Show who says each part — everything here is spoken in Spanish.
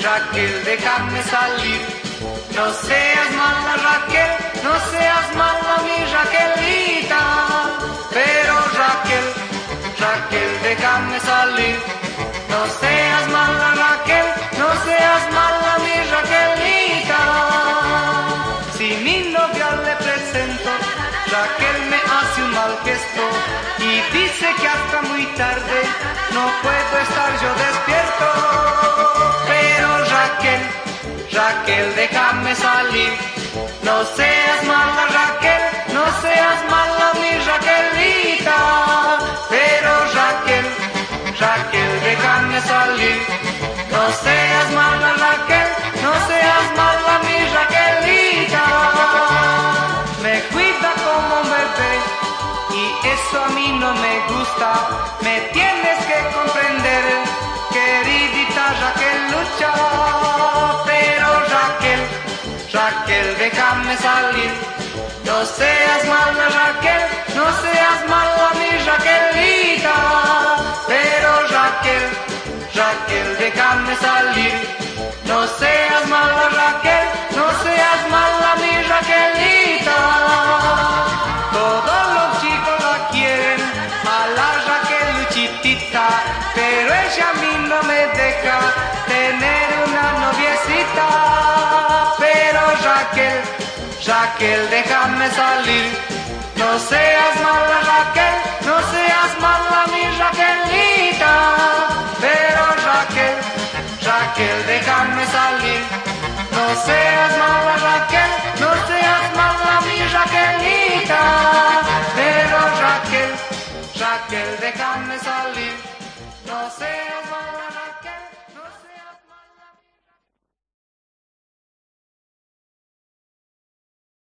Speaker 1: Raquel, déjame salir. No seas mala, Raquel, no seas mala, mi Raquelita. Pero Raquel, Raquel, déjame salir. No seas mala, Raquel, no seas mala, mi Raquelita. Si mi novia le presento, Raquel me hace un mal gesto y dice que hasta muy tarde no puedo estar yo despierto. Pero Raquel, Raquel, déjame salir. No seas mala, Raquel, no seas mala, mi Raquelita. Pero Raquel, Raquel, déjame salir. No seas mala, Raquel, no seas mala, mi Raquelita. Me cuida como un bebé y eso a mí no me gusta. Me tienes que comprender, queridita Raquelucha. Pero Raquel, Raquel, déjame salir. No seas mala, Raquel, no seas mala, mi Raquelita. Pero Raquel, Raquel, déjame salir. No seas mala, Raquel, no seas mala, mi Raquelita. Todos los chicos la quieren, a la Raqueluchitita, pero ella a mí no me deja tener una noviecita. Pero Raquel, Raquel, déjame salir. No seas mala, Raquel, no seas mala, mi Raquelita.